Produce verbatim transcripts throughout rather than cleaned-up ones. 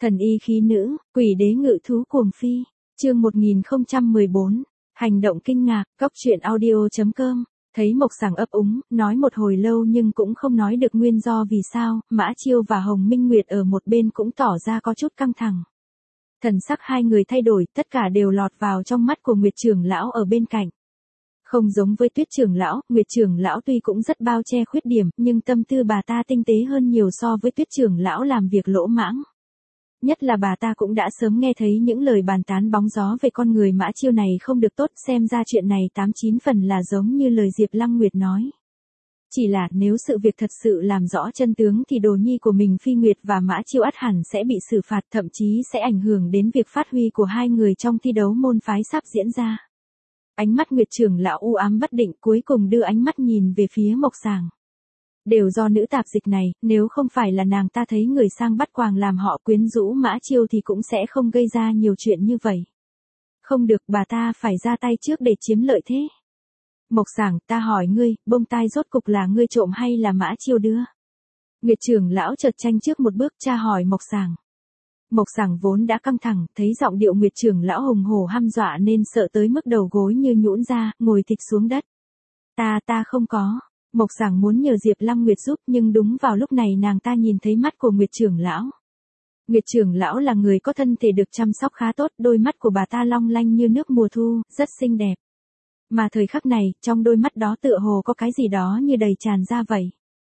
Thần y khí nữ, quỷ đế ngự thú cuồng phi. Chương một nghìn không trăm mười bốn. Hành động kinh ngạc, cóc truyện audio chấm com. Thấy Mộc Sảng ấp úng, nói một hồi lâu nhưng cũng không nói được nguyên do vì sao, Mã Chiêu và Hồng Minh Nguyệt ở một bên cũng tỏ ra có chút căng thẳng. Thần sắc hai người thay đổi, tất cả đều lọt vào trong mắt của Nguyệt trưởng lão ở bên cạnh. Không giống với Tuyết trưởng lão, Nguyệt trưởng lão tuy cũng rất bao che khuyết điểm, nhưng tâm tư bà ta tinh tế hơn nhiều so với Tuyết trưởng lão làm việc lỗ mãng. Nhất là bà ta cũng đã sớm nghe thấy những lời bàn tán bóng gió về con người Mã Chiêu này không được tốt, xem ra chuyện này tám chín phần là giống như lời Diệp Lăng Nguyệt nói. Chỉ là nếu sự việc thật sự làm rõ chân tướng thì đồ nhi của mình Phi Nguyệt và Mã Chiêu ắt hẳn sẽ bị xử phạt, thậm chí sẽ ảnh hưởng đến việc phát huy của hai người trong thi đấu môn phái sắp diễn ra. Ánh mắt Nguyệt trưởng lão u ám bất định, cuối cùng đưa ánh mắt nhìn về phía Mộc Sảng. Đều do nữ tạp dịch này, nếu không phải là nàng ta thấy người sang bắt quàng làm họ quyến rũ Mã Chiêu thì cũng sẽ không gây ra nhiều chuyện như vậy. Không được, bà ta phải ra tay trước để chiếm lợi thế. Mộc Sảng, ta hỏi ngươi, bông tai rốt cục là ngươi trộm hay là Mã Chiêu đưa? Nguyệt trưởng lão chợt tranh trước một bước tra hỏi Mộc Sảng. Mộc Sảng vốn đã căng thẳng, thấy giọng điệu Nguyệt trưởng lão hùng hổ hăm dọa nên sợ tới mức đầu gối như nhũn ra, ngồi thịch xuống đất. Ta ta không có. Mộc Sảng muốn nhờ Diệp Lăng Nguyệt giúp, nhưng đúng vào lúc này nàng ta nhìn thấy mắt của Nguyệt trưởng lão. Nguyệt trưởng lão là người có thân thể được chăm sóc khá tốt, đôi mắt của bà ta long lanh như nước mùa thu, rất xinh đẹp. Mà thời khắc này, trong đôi mắt đó tựa hồ có cái gì đó như đầy tràn ra vậy.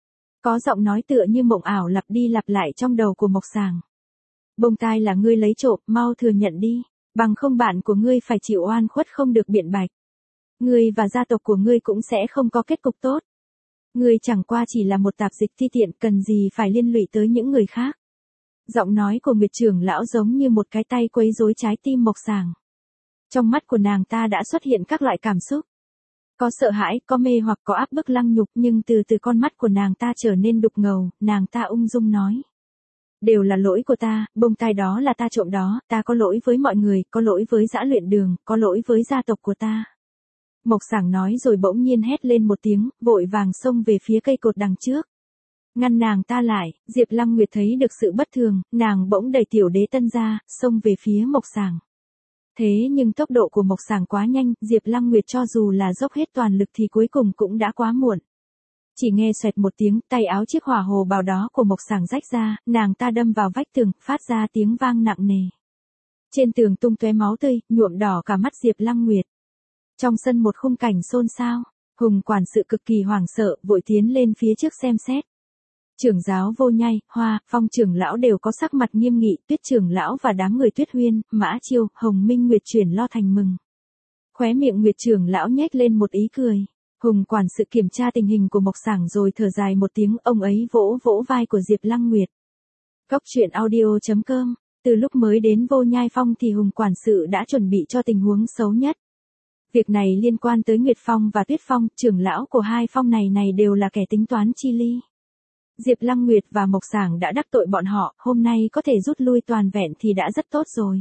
Có giọng nói tựa như mộng ảo lặp đi lặp lại trong đầu của Mộc Sảng. Bông tai là ngươi lấy trộm, mau thừa nhận đi, bằng không bạn của ngươi phải chịu oan khuất không được biện bạch. Ngươi và gia tộc của ngươi cũng sẽ không có kết cục tốt. Ngươi chẳng qua chỉ là một tạp dịch ti tiện, cần gì phải liên lụy tới những người khác. Giọng nói của Nguyệt trưởng lão giống như một cái tay quấy rối trái tim Mộc Sảng. Trong mắt của nàng ta đã xuất hiện các loại cảm xúc. Có sợ hãi, có mê hoặc, có áp bức lăng nhục, nhưng từ từ con mắt của nàng ta trở nên đục ngầu, nàng ta ung dung nói. Đều là lỗi của ta, bông tai đó là ta trộm đó, ta có lỗi với mọi người, có lỗi với Dã Luyện Đường, có lỗi với gia tộc của ta. Mộc Sảng nói rồi bỗng nhiên hét lên một tiếng, vội vàng xông về phía cây cột đằng trước. Ngăn nàng ta lại, Diệp Lăng Nguyệt thấy được sự bất thường, nàng bỗng đẩy tiểu đế tân ra, xông về phía Mộc Sảng. Thế nhưng tốc độ của Mộc Sảng quá nhanh, Diệp Lăng Nguyệt cho dù là dốc hết toàn lực thì cuối cùng cũng đã quá muộn. Chỉ nghe xoẹt một tiếng, tay áo chiếc hỏa hồ bào đó của Mộc Sảng rách ra, nàng ta đâm vào vách tường, phát ra tiếng vang nặng nề. Trên tường tung tóe máu tươi, nhuộm đỏ cả mắt Diệp Lăng Nguyệt. Trong sân một khung cảnh xôn xao, Hùng quản sự cực kỳ hoảng sợ, vội tiến lên phía trước xem xét. Trưởng giáo Vô Nhai, Hoa, Phong trưởng lão đều có sắc mặt nghiêm nghị, Tuyết trưởng lão và đám người Tuyết Huyên, Mã Chiêu, Hồng Minh Nguyệt chuyển lo thành mừng. Khóe miệng Nguyệt trưởng lão nhếch lên một ý cười. Hùng quản sự kiểm tra tình hình của Mộc Sảng rồi thở dài một tiếng, ông ấy vỗ vỗ vai của Diệp Lăng Nguyệt. Cóc truyện audio chấm com. Từ lúc mới đến Vô Nhai Phong thì Hùng quản sự đã chuẩn bị cho tình huống xấu nhất. Việc này liên quan tới Nguyệt Phong và Tuyết Phong, trưởng lão của hai phong này này đều là kẻ tính toán chi ly. Diệp Lăng Nguyệt và Mộc Sảng đã đắc tội bọn họ, hôm nay có thể rút lui toàn vẹn thì đã rất tốt rồi.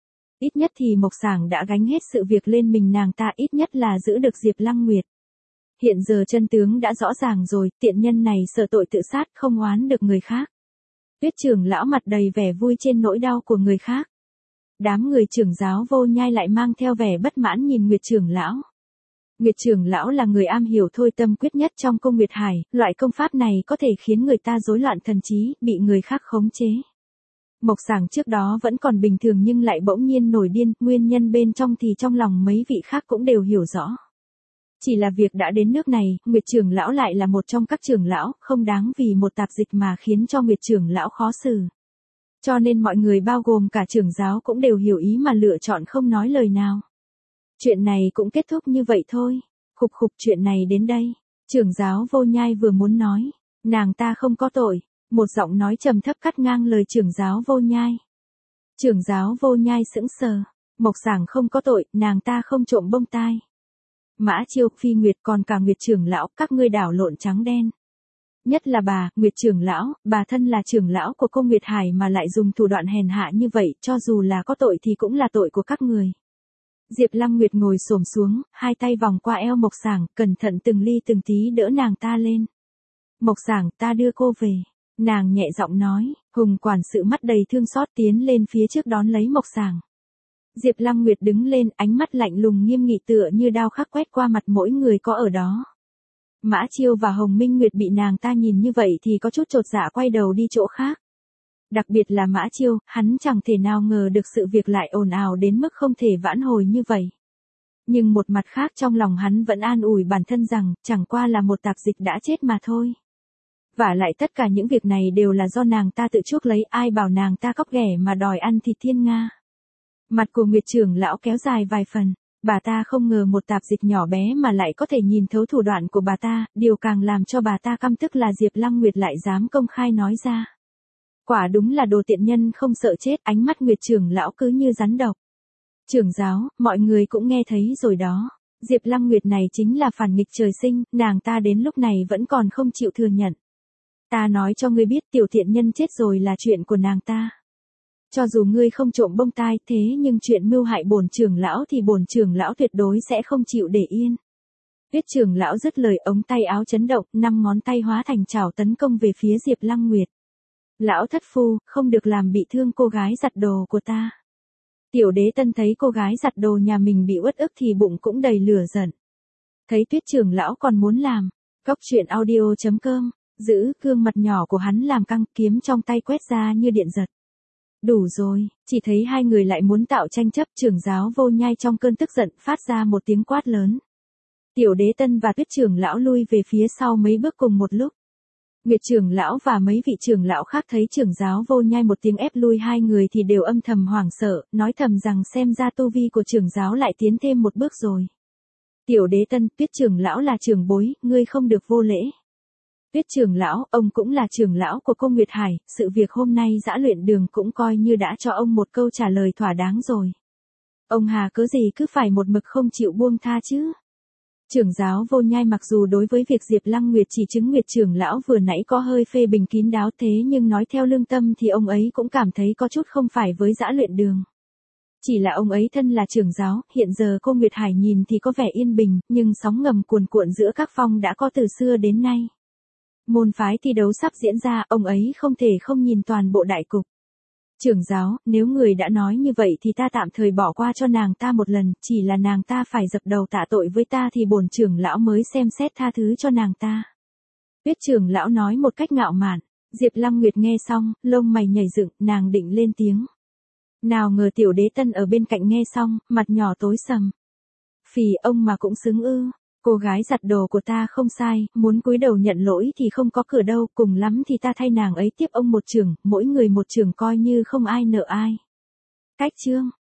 Ít nhất thì Mộc Sảng đã gánh hết sự việc lên mình nàng ta, ít nhất là giữ được Diệp Lăng Nguyệt. Hiện giờ chân tướng đã rõ ràng rồi, tiện nhân này sợ tội tự sát, không oán được người khác. Tuyết trưởng lão mặt đầy vẻ vui trên nỗi đau của người khác. Đám người trưởng giáo Vô Nhai lại mang theo vẻ bất mãn nhìn Nguyệt trưởng lão. Nguyệt trưởng lão là người am hiểu thôi tâm quyết nhất trong cung Nguyệt Hải, loại công pháp này có thể khiến người ta rối loạn thần trí, bị người khác khống chế. Mộc Sảng trước đó vẫn còn bình thường nhưng lại bỗng nhiên nổi điên, nguyên nhân bên trong thì trong lòng mấy vị khác cũng đều hiểu rõ. Chỉ là việc đã đến nước này, Nguyệt trưởng lão lại là một trong các trưởng lão, không đáng vì một tạp dịch mà khiến cho Nguyệt trưởng lão khó xử. Cho nên mọi người bao gồm cả trưởng giáo cũng đều hiểu ý mà lựa chọn không nói lời nào. Chuyện này cũng kết thúc như vậy thôi. Khục khục, chuyện này đến đây. Trưởng giáo Vô Nhai vừa muốn nói, nàng ta không có tội. Một giọng nói trầm thấp cắt ngang lời trưởng giáo Vô Nhai. Trưởng giáo Vô Nhai sững sờ. Mộc Sảng không có tội, nàng ta không trộm bông tai. Mã Chiêu, Phi Nguyệt còn cả Nguyệt trưởng lão, các ngươi đảo lộn trắng đen. Nhất là bà, Nguyệt trưởng lão, bà thân là trưởng lão của cung Nguyệt Hải mà lại dùng thủ đoạn hèn hạ như vậy, cho dù là có tội thì cũng là tội của các người. Diệp Lăng Nguyệt ngồi xổm xuống, hai tay vòng qua eo Mộc Sảng, cẩn thận từng ly từng tí đỡ nàng ta lên. Mộc Sảng, ta đưa cô về. Nàng nhẹ giọng nói, Hùng quản sự mắt đầy thương xót tiến lên phía trước đón lấy Mộc Sàng. Diệp Lăng Nguyệt đứng lên, ánh mắt lạnh lùng nghiêm nghị tựa như đao khắc quét qua mặt mỗi người có ở đó. Mã Chiêu và Hồng Minh Nguyệt bị nàng ta nhìn như vậy thì có chút chột dạ quay đầu đi chỗ khác. Đặc biệt là Mã Chiêu, hắn chẳng thể nào ngờ được sự việc lại ồn ào đến mức không thể vãn hồi như vậy. Nhưng một mặt khác trong lòng hắn vẫn an ủi bản thân rằng, chẳng qua là một tạp dịch đã chết mà thôi. Vả lại tất cả những việc này đều là do nàng ta tự chuốc lấy, ai bảo nàng ta cóc ghẻ mà đòi ăn thịt thiên nga. Mặt của Nguyệt trưởng lão kéo dài vài phần, bà ta không ngờ một tạp dịch nhỏ bé mà lại có thể nhìn thấu thủ đoạn của bà ta, điều càng làm cho bà ta căm tức là Diệp Lăng Nguyệt lại dám công khai nói ra. Quả đúng là đồ tiện nhân không sợ chết, ánh mắt Nguyệt trưởng lão cứ như rắn độc. Trưởng giáo, mọi người cũng nghe thấy rồi đó. Diệp Lăng Nguyệt này chính là phản nghịch trời sinh, nàng ta đến lúc này vẫn còn không chịu thừa nhận. Ta nói cho ngươi biết tiểu thiện nhân chết rồi là chuyện của nàng ta. Cho dù ngươi không trộm bông tai thế nhưng chuyện mưu hại bổn trưởng lão thì bổn trưởng lão tuyệt đối sẽ không chịu để yên. Tuyết trưởng lão dứt lời ống tay áo chấn động, năm ngón tay hóa thành chảo tấn công về phía Diệp Lăng Nguyệt. Lão thất phu, không được làm bị thương cô gái giặt đồ của ta. Tiểu Đế Tân thấy cô gái giặt đồ nhà mình bị uất ức thì bụng cũng đầy lửa giận. Thấy Tuyết trưởng lão còn muốn làm, Cốc truyện audio chấm com, giữ gương mặt nhỏ của hắn làm căng, kiếm trong tay quét ra như điện giật. Đủ rồi, chỉ thấy hai người lại muốn tạo tranh chấp, trưởng giáo Vô Nhai trong cơn tức giận phát ra một tiếng quát lớn. Tiểu Đế Tân và Tuyết trưởng lão lui về phía sau mấy bước cùng một lúc. Nguyệt trưởng lão và mấy vị trưởng lão khác thấy trưởng giáo Vô Nhai một tiếng ép lui hai người thì đều âm thầm hoảng sợ, nói thầm rằng xem ra tu vi của trưởng giáo lại tiến thêm một bước rồi. Tiểu Đế Tân, Tuyết trưởng lão là trưởng bối, ngươi không được vô lễ. Tuyết trưởng lão, ông cũng là trưởng lão của cô Nguyệt Hải, sự việc hôm nay dã luyện đường cũng coi như đã cho ông một câu trả lời thỏa đáng rồi. Ông hà cớ gì cứ phải một mực không chịu buông tha chứ? Trưởng giáo Vô Nhai mặc dù đối với việc Diệp Lăng Nguyệt chỉ chứng Nguyệt trưởng lão vừa nãy có hơi phê bình kín đáo thế nhưng nói theo lương tâm thì ông ấy cũng cảm thấy có chút không phải với dã luyện đường. Chỉ là ông ấy thân là trưởng giáo, hiện giờ cô Nguyệt Hải nhìn thì có vẻ yên bình, nhưng sóng ngầm cuồn cuộn giữa các phong đã có từ xưa đến nay. Môn phái thi đấu sắp diễn ra, ông ấy không thể không nhìn toàn bộ đại cục. Trưởng giáo, nếu người đã nói như vậy thì ta tạm thời bỏ qua cho nàng ta một lần, chỉ là nàng ta phải dập đầu tạ tội với ta thì bổn trưởng lão mới xem xét tha thứ cho nàng ta. Tuyết trưởng lão nói một cách ngạo mạn. Diệp Lăng Nguyệt nghe xong, lông mày nhảy dựng, nàng định lên tiếng. Nào ngờ Tiểu Đế Tân ở bên cạnh nghe xong, mặt nhỏ tối sầm. Phì, ông mà cũng xứng ư? Cô gái giặt đồ của ta không sai, muốn cúi đầu nhận lỗi thì không có cửa đâu, cùng lắm thì ta thay nàng ấy tiếp ông một chưởng, mỗi người một chưởng coi như không ai nợ ai. Cách chương